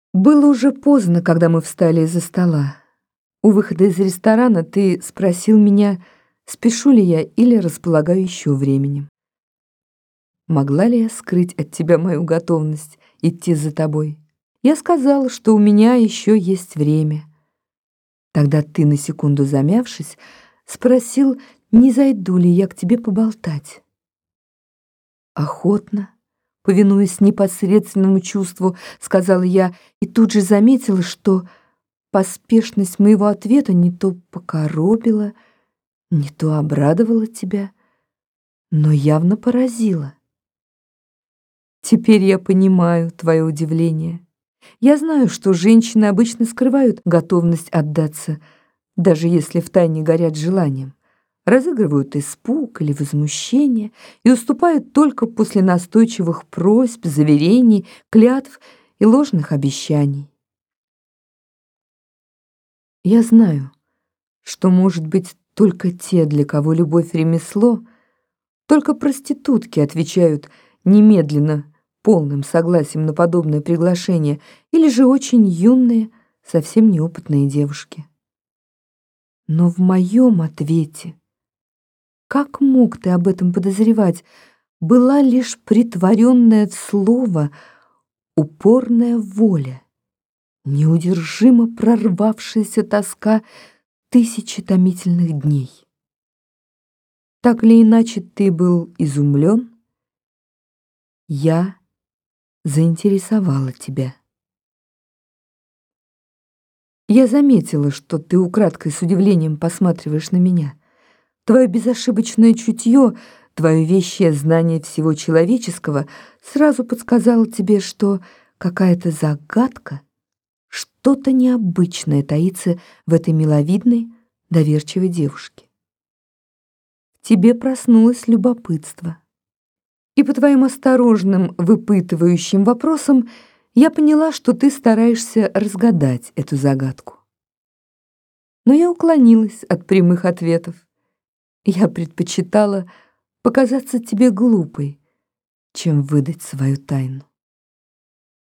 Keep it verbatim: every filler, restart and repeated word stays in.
Было уже поздно, когда мы встали из-за стола. У выхода из ресторана ты спросил меня, спешу ли я или располагаю еще временем. Могла ли я скрыть от тебя мою готовность идти за тобой? Я сказала, что у меня еще есть время. Тогда ты, на секунду замявшись, спросил, не зайду ли я к тебе поболтать. Охотно, повинуясь непосредственному чувству, сказала я, и тут же заметила, что поспешность моего ответа не то покоробила, не то обрадовала тебя, но явно поразила. Теперь я понимаю твое удивление. Я знаю, что женщины обычно скрывают готовность отдаться, даже если втайне горят желанием, разыгрывают испуг или возмущение и уступают только после настойчивых просьб, заверений, клятв и ложных обещаний. Я знаю, что, может быть, только те, для кого любовь — ремесло, только проститутки отвечают немедленно полным согласием на подобное приглашение, или же очень юные, совсем неопытные девушки. Но в моем ответе, как мог ты об этом подозревать, была лишь претворенная в слово упорная воля, неудержимо прорвавшаяся тоска тысячи томительных дней. Так или иначе, ты был изумлен, я заинтересовала тебя. Я заметила, что ты украдкой с удивлением посматриваешь на меня. Твое безошибочное чутье, твое вещее знание всего человеческого сразу подсказало тебе, что какая-то загадка, что-то необычное таится в этой миловидной, доверчивой девушке. В тебе проснулось любопытство. И по твоим осторожным, выпытывающим вопросам я поняла, что ты стараешься разгадать эту загадку. Но я уклонилась от прямых ответов. Я предпочитала показаться тебе глупой, чем выдать свою тайну.